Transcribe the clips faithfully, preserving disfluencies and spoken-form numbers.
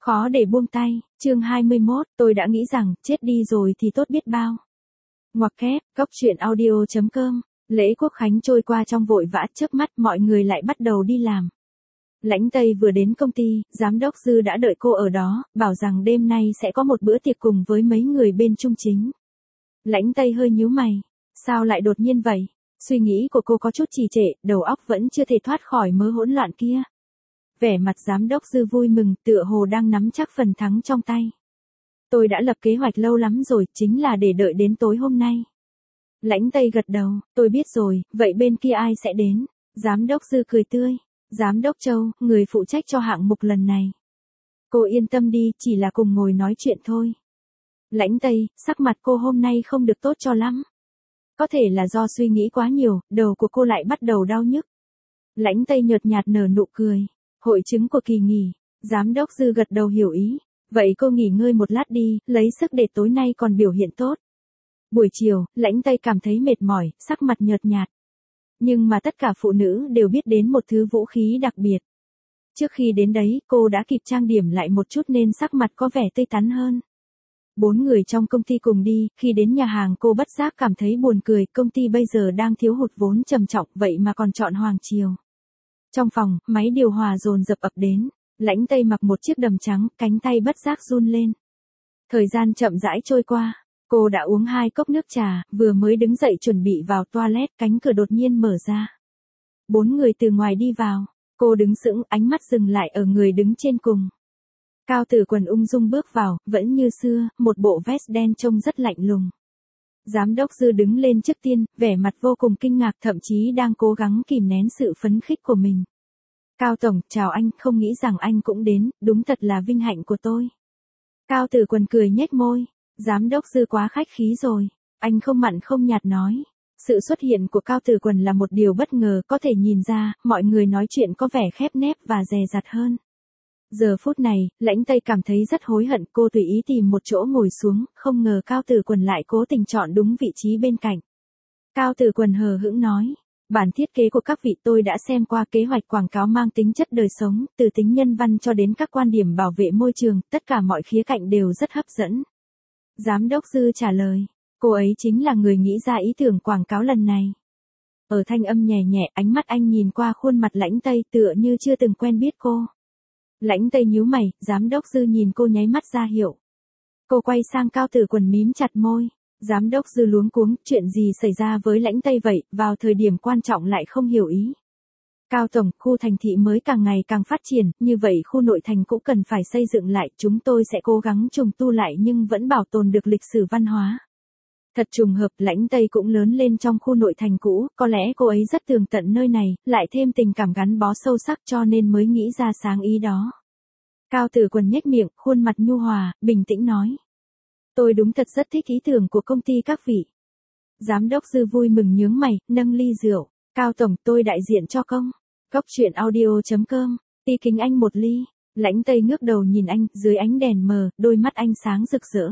Khó để buông tay, chương hai mươi mốt, tôi đã nghĩ rằng, chết đi rồi thì tốt biết bao. Ngoặc kép, góc truyện audio chấm com, lễ Quốc Khánh trôi qua trong vội vã, chớp mắt mọi người lại bắt đầu đi làm. Lãnh Tây vừa đến công ty, giám đốc Dư đã đợi cô ở đó, bảo rằng đêm nay sẽ có một bữa tiệc cùng với mấy người bên Trung Chính. Lãnh Tây hơi nhíu mày, sao lại đột nhiên vậy? Suy nghĩ của cô có chút trì trệ, đầu óc vẫn chưa thể thoát khỏi mớ hỗn loạn kia. Vẻ mặt giám đốc Dư vui mừng, tựa hồ đang nắm chắc phần thắng trong tay. Tôi đã lập kế hoạch lâu lắm rồi, chính là để đợi đến tối hôm nay. Lãnh Tây gật đầu, tôi biết rồi, vậy bên kia ai sẽ đến? Giám đốc Dư cười tươi, giám đốc Châu, người phụ trách cho hạng mục lần này. Cô yên tâm đi, chỉ là cùng ngồi nói chuyện thôi. Lãnh Tây, sắc mặt cô hôm nay không được tốt cho lắm. Có thể là do suy nghĩ quá nhiều, đầu của cô lại bắt đầu đau nhức. Lãnh Tây nhợt nhạt nở nụ cười. Hội chứng của kỳ nghỉ, giám đốc Dư gật đầu hiểu ý. Vậy cô nghỉ ngơi một lát đi, lấy sức để tối nay còn biểu hiện tốt. Buổi chiều, Lãnh Tây cảm thấy mệt mỏi, sắc mặt nhợt nhạt. Nhưng mà tất cả phụ nữ đều biết đến một thứ vũ khí đặc biệt. Trước khi đến đấy, cô đã kịp trang điểm lại một chút nên sắc mặt có vẻ tươi tắn hơn. Bốn người trong công ty cùng đi, khi đến nhà hàng cô bất giác cảm thấy buồn cười, công ty bây giờ đang thiếu hụt vốn trầm trọng vậy mà còn chọn Hoàng Triều. Trong phòng, máy điều hòa dồn dập ập đến, Lãnh Tây mặc một chiếc đầm trắng, cánh tay bất giác run lên. Thời gian chậm rãi trôi qua, cô đã uống hai cốc nước trà, vừa mới đứng dậy chuẩn bị vào toilet, cánh cửa đột nhiên mở ra. Bốn người từ ngoài đi vào, cô đứng sững, ánh mắt dừng lại ở người đứng trên cùng. Cao Tử Quần ung dung bước vào, vẫn như xưa, một bộ vest đen trông rất lạnh lùng. Giám đốc Dư đứng lên trước tiên, vẻ mặt vô cùng kinh ngạc, thậm chí đang cố gắng kìm nén sự phấn khích của mình. Cao Tổng, chào anh, không nghĩ rằng anh cũng đến, đúng thật là vinh hạnh của tôi. Cao Tử Quần cười nhếch môi, giám đốc Dư quá khách khí rồi, anh không mặn không nhạt nói. Sự xuất hiện của Cao Tử Quần là một điều bất ngờ, có thể nhìn ra, mọi người nói chuyện có vẻ khép nép và dè dặt hơn. Giờ phút này, Lãnh Tây cảm thấy rất hối hận, cô tùy ý tìm một chỗ ngồi xuống, không ngờ Cao Tử Quần lại cố tình chọn đúng vị trí bên cạnh. Cao Tử Quần hờ hững nói, bản thiết kế của các vị tôi đã xem qua, kế hoạch quảng cáo mang tính chất đời sống, từ tính nhân văn cho đến các quan điểm bảo vệ môi trường, tất cả mọi khía cạnh đều rất hấp dẫn. Giám đốc Dư trả lời, cô ấy chính là người nghĩ ra ý tưởng quảng cáo lần này. Ở thanh âm nhẹ nhẹ, ánh mắt anh nhìn qua khuôn mặt Lãnh Tây tựa như chưa từng quen biết cô. Lãnh Tây nhíu mày, giám đốc Dư nhìn cô nháy mắt ra hiệu. Cô quay sang Cao Tử Quần mím chặt môi. Giám đốc Dư luống cuống, chuyện gì xảy ra với Lãnh Tây vậy, vào thời điểm quan trọng lại không hiểu ý. Cao Tổng, khu thành thị mới càng ngày càng phát triển, như vậy khu nội thành cũng cần phải xây dựng lại, chúng tôi sẽ cố gắng trùng tu lại nhưng vẫn bảo tồn được lịch sử văn hóa. Thật trùng hợp, Lãnh Tây cũng lớn lên trong khu nội thành cũ, có lẽ cô ấy rất tường tận nơi này, lại thêm tình cảm gắn bó sâu sắc cho nên mới nghĩ ra sáng ý đó. Cao Tử Quần nhếch miệng, khuôn mặt nhu hòa, bình tĩnh nói. Tôi đúng thật rất thích ý tưởng của công ty các vị. Giám đốc Dư vui mừng nhướng mày, nâng ly rượu. Cao Tổng, tôi đại diện cho công. Góc truyện audio chấm com, ti kính anh một ly. Lãnh Tây ngước đầu nhìn anh, dưới ánh đèn mờ, đôi mắt anh sáng rực rỡ.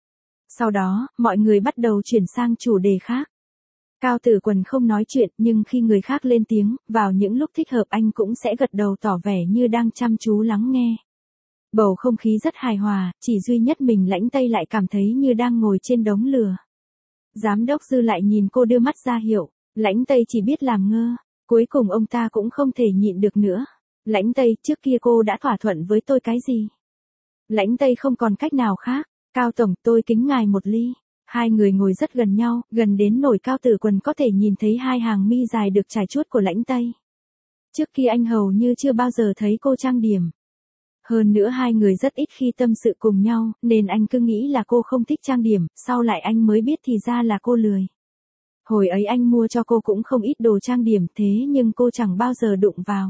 Sau đó, mọi người bắt đầu chuyển sang chủ đề khác. Cao Tử Quần không nói chuyện, nhưng khi người khác lên tiếng, vào những lúc thích hợp anh cũng sẽ gật đầu tỏ vẻ như đang chăm chú lắng nghe. Bầu không khí rất hài hòa, chỉ duy nhất mình Lãnh Tây lại cảm thấy như đang ngồi trên đống lửa. Giám đốc Dư lại nhìn cô đưa mắt ra hiệu, Lãnh Tây chỉ biết làm ngơ, cuối cùng ông ta cũng không thể nhịn được nữa. Lãnh Tây, trước kia cô đã thỏa thuận với tôi cái gì? Lãnh Tây không còn cách nào khác, Cao Tổng, tôi kính ngài một ly. Hai người ngồi rất gần nhau, gần đến nỗi Cao Tử Quần có thể nhìn thấy hai hàng mi dài được trải chuốt của Lãnh Tây. Trước kia anh hầu như chưa bao giờ thấy cô trang điểm. Hơn nữa hai người rất ít khi tâm sự cùng nhau, nên anh cứ nghĩ là cô không thích trang điểm, sau lại anh mới biết thì ra là cô lười. Hồi ấy anh mua cho cô cũng không ít đồ trang điểm, thế nhưng cô chẳng bao giờ đụng vào.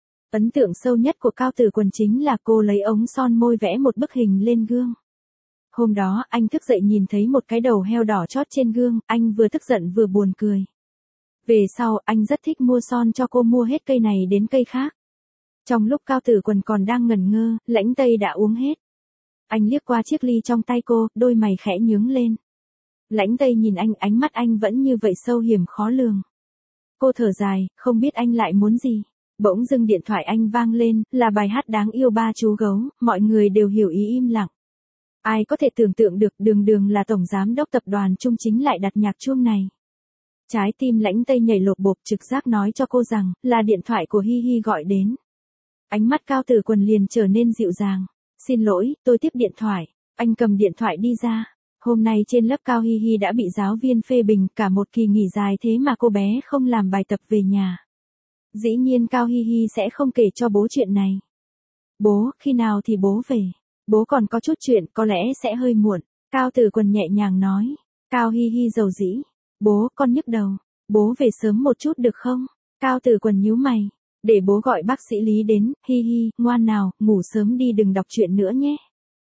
Ấn tượng sâu nhất của Cao Tử Quần chính là cô lấy ống son môi vẽ một bức hình lên gương. Hôm đó, anh thức dậy nhìn thấy một cái đầu heo đỏ chót trên gương, anh vừa tức giận vừa buồn cười. Về sau, anh rất thích mua son cho cô, mua hết cây này đến cây khác. Trong lúc Cao Tử Quần còn đang ngẩn ngơ, Lãnh Tây đã uống hết. Anh liếc qua chiếc ly trong tay cô, đôi mày khẽ nhướng lên. Lãnh Tây nhìn anh, ánh mắt anh vẫn như vậy sâu hiểm khó lường. Cô thở dài, không biết anh lại muốn gì. Bỗng dưng điện thoại anh vang lên, là bài hát đáng yêu ba chú gấu, mọi người đều hiểu ý im lặng. Ai có thể tưởng tượng được đường đường là tổng giám đốc tập đoàn Trung Chính lại đặt nhạc chuông này. Trái tim Lãnh Tây nhảy lộp bộp, trực giác nói cho cô rằng, là điện thoại của Hi Hi gọi đến. Ánh mắt Cao Tử Quần liền trở nên dịu dàng. Xin lỗi, tôi tiếp điện thoại. Anh cầm điện thoại đi ra. Hôm nay trên lớp Cao Hi Hi đã bị giáo viên phê bình cả một kỳ nghỉ dài thế mà cô bé không làm bài tập về nhà. Dĩ nhiên Cao Hi Hi sẽ không kể cho bố chuyện này. Bố, khi nào thì bố về? Bố còn có chút chuyện, có lẽ sẽ hơi muộn. Cao Tử Quần nhẹ nhàng nói. Cao Hi Hi rầu rĩ. Bố, con nhức đầu. Bố về sớm một chút được không? Cao Tử Quần nhíu mày. Để bố gọi bác sĩ Lý đến. Hi Hi, ngoan nào, ngủ sớm đi, đừng đọc truyện nữa nhé.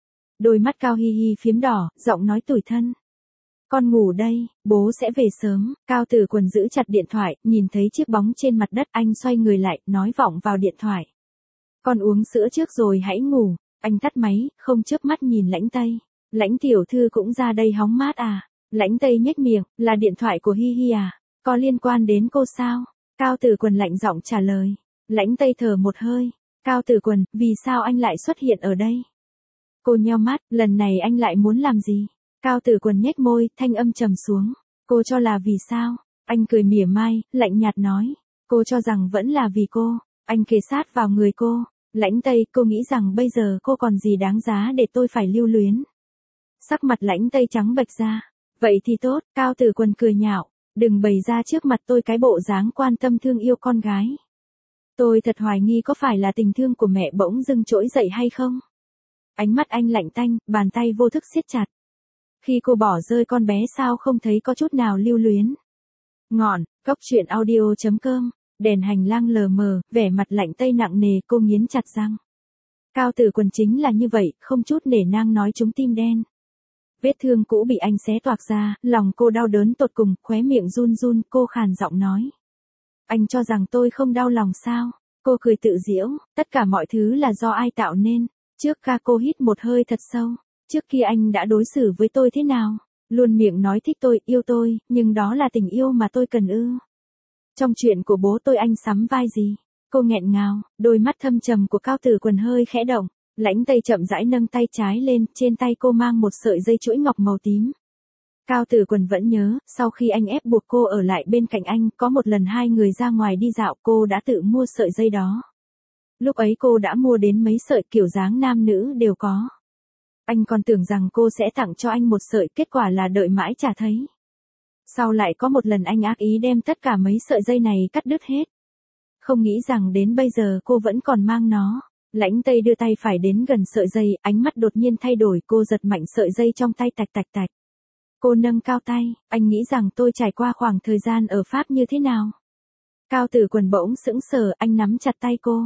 Đôi mắt Cao Hi Hi phiếm đỏ, giọng nói tủi thân. Con ngủ đây, bố sẽ về sớm. Cao Tử Quần giữ chặt điện thoại, nhìn thấy chiếc bóng trên mặt đất, anh xoay người lại, nói vọng vào điện thoại. Con uống sữa trước rồi hãy ngủ. Anh tắt máy, không chớp mắt nhìn Lãnh Tây. Lãnh tiểu thư cũng ra đây hóng mát à? Lãnh Tây nhếch miệng, là điện thoại của Hi Hi à? Có liên quan đến cô sao? Cao Tử Quần lạnh giọng trả lời. Lãnh Tây thở một hơi. Cao Tử Quần, vì sao anh lại xuất hiện ở đây? Cô nheo mắt, lần này anh lại muốn làm gì? Cao Tử Quần nhếch môi, thanh âm trầm xuống. Cô cho là vì sao? Anh cười mỉa mai, lạnh nhạt nói. Cô cho rằng vẫn là vì cô. Anh kề sát vào người cô. Lãnh Tây, cô nghĩ rằng bây giờ cô còn gì đáng giá để tôi phải lưu luyến. Sắc mặt Lãnh Tây trắng bệch ra. Vậy thì tốt, Cao Tử Quần cười nhạo. Đừng bày ra trước mặt tôi cái bộ dáng quan tâm thương yêu con gái. Tôi thật hoài nghi có phải là tình thương của mẹ bỗng dưng trỗi dậy hay không? Ánh mắt anh lạnh tanh, bàn tay vô thức siết chặt. Khi cô bỏ rơi con bé sao không thấy có chút nào lưu luyến. Ngọn, cốc truyện audio chấm com, đèn hành lang lờ mờ, vẻ mặt Lãnh Tây nặng nề, cô nghiến chặt răng. Cao Tử Quần chính là như vậy, không chút nể nang nói chúng tim đen. Vết thương cũ bị anh xé toạc ra, lòng cô đau đớn tột cùng, khóe miệng run run, cô khàn giọng nói. Anh cho rằng tôi không đau lòng sao? Cô cười tự giễu, tất cả mọi thứ là do ai tạo nên. Trước ca cô hít một hơi thật sâu. Trước kia anh đã đối xử với tôi thế nào? Luôn miệng nói thích tôi, yêu tôi, nhưng đó là tình yêu mà tôi cần ư. Trong chuyện của bố tôi anh sắm vai gì? Cô nghẹn ngào, đôi mắt thâm trầm của Cao Tử Quần hơi khẽ động. Lãnh Tây chậm rãi nâng tay trái lên, trên tay cô mang một sợi dây chuỗi ngọc màu tím. Cao Tử Quần vẫn nhớ, sau khi anh ép buộc cô ở lại bên cạnh anh, có một lần hai người ra ngoài đi dạo, cô đã tự mua sợi dây đó. Lúc ấy cô đã mua đến mấy sợi, kiểu dáng nam nữ đều có. Anh còn tưởng rằng cô sẽ tặng cho anh một sợi, kết quả là đợi mãi chả thấy. Sau lại có một lần anh ác ý đem tất cả mấy sợi dây này cắt đứt hết. Không nghĩ rằng đến bây giờ cô vẫn còn mang nó. Lãnh Tây đưa tay phải đến gần sợi dây, ánh mắt đột nhiên thay đổi, cô giật mạnh sợi dây trong tay, tạch tạch tạch. Cô nâng cao tay, anh nghĩ rằng tôi trải qua khoảng thời gian ở Pháp như thế nào? Cao Tử Quần bỗng sững sờ, anh nắm chặt tay cô.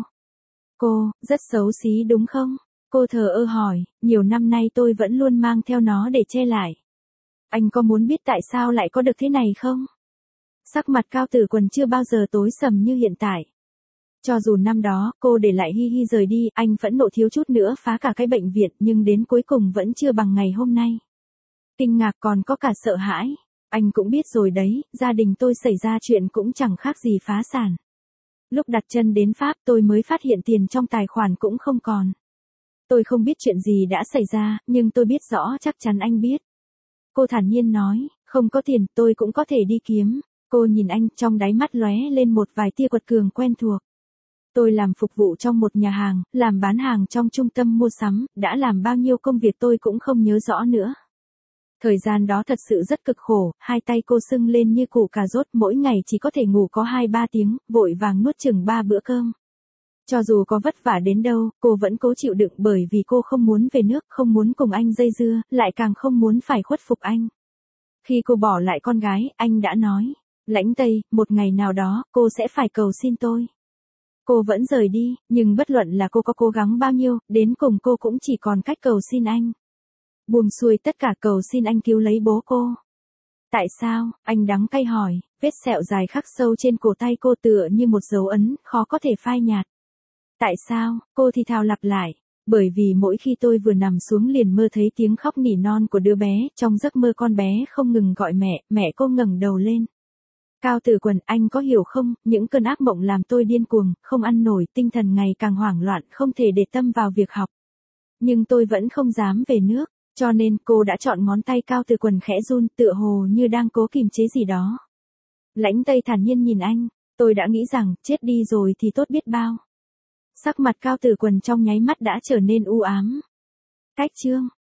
Cô, rất xấu xí đúng không? Cô thờ ơ hỏi, nhiều năm nay tôi vẫn luôn mang theo nó để che lại. Anh có muốn biết tại sao lại có được thế này không? Sắc mặt Cao Tử Quần chưa bao giờ tối sầm như hiện tại. Cho dù năm đó, cô để lại Hi Hi rời đi, anh phẫn nộ thiếu chút nữa phá cả cái bệnh viện, nhưng đến cuối cùng vẫn chưa bằng ngày hôm nay. Kinh ngạc còn có cả sợ hãi. Anh cũng biết rồi đấy, gia đình tôi xảy ra chuyện cũng chẳng khác gì phá sản. Lúc đặt chân đến Pháp tôi mới phát hiện tiền trong tài khoản cũng không còn. Tôi không biết chuyện gì đã xảy ra, nhưng tôi biết rõ chắc chắn anh biết. Cô thản nhiên nói, không có tiền tôi cũng có thể đi kiếm. Cô nhìn anh, trong đáy mắt lóe lên một vài tia quật cường quen thuộc. Tôi làm phục vụ trong một nhà hàng, làm bán hàng trong trung tâm mua sắm, đã làm bao nhiêu công việc tôi cũng không nhớ rõ nữa. Thời gian đó thật sự rất cực khổ, hai tay cô sưng lên như củ cà rốt, mỗi ngày chỉ có thể ngủ có hai ba tiếng, vội vàng nuốt chừng ba bữa cơm. Cho dù có vất vả đến đâu, cô vẫn cố chịu đựng bởi vì cô không muốn về nước, không muốn cùng anh dây dưa, lại càng không muốn phải khuất phục anh. Khi cô bỏ lại con gái, anh đã nói, Lãnh Tây, một ngày nào đó, cô sẽ phải cầu xin tôi. Cô vẫn rời đi, nhưng bất luận là cô có cố gắng bao nhiêu, đến cùng cô cũng chỉ còn cách cầu xin anh. Buông xuôi tất cả cầu xin anh cứu lấy bố cô. Tại sao, anh đắng cay hỏi, vết sẹo dài khắc sâu trên cổ tay cô tựa như một dấu ấn, khó có thể phai nhạt. Tại sao, cô thì thào lặp lại, bởi vì mỗi khi tôi vừa nằm xuống liền mơ thấy tiếng khóc nỉ non của đứa bé, trong giấc mơ con bé không ngừng gọi mẹ, mẹ cô ngẩng đầu lên. Cao Tử Quần, anh có hiểu không, những cơn ác mộng làm tôi điên cuồng, không ăn nổi, tinh thần ngày càng hoảng loạn, không thể để tâm vào việc học. Nhưng tôi vẫn không dám về nước, cho nên cô đã chọn ngón tay Cao Tử Quần khẽ run, tựa hồ như đang cố kìm chế gì đó. Lãnh Tây thản nhiên nhìn anh, tôi đã nghĩ rằng, chết đi rồi thì tốt biết bao. Sắc mặt Cao Tử Quần trong nháy mắt đã trở nên u ám. Cách chương